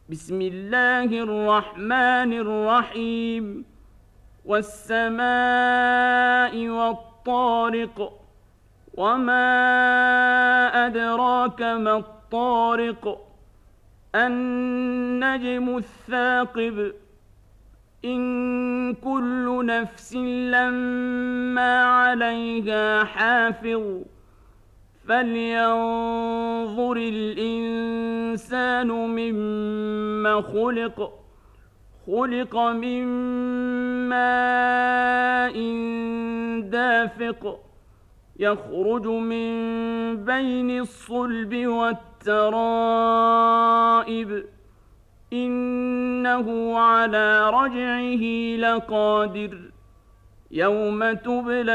بسم الله الرحمن الرحيم والسماء والطارق وما أدراك ما الطارق النجم الثاقب إن كل نفس لما عليها حافظ فلينظر الإنسان مما خلق من ماء دافق يخرج من بين الصلب والترائب إنه على رجعه لقادر يوم تبلى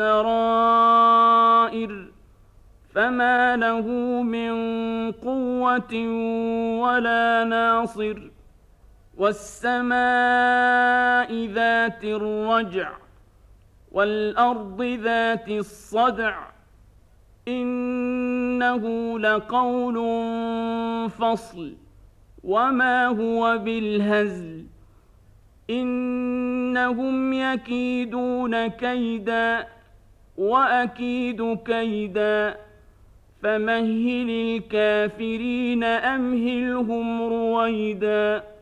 السرائر فما له من قوة ولا ناصر والسماء ذات الرجع والأرض ذات الصدع إنه لقول فصل وما هو بالهزل إنهم يكيدون كيدا وأكيد كيدا فمهل الكافرين أمهلهم رويدا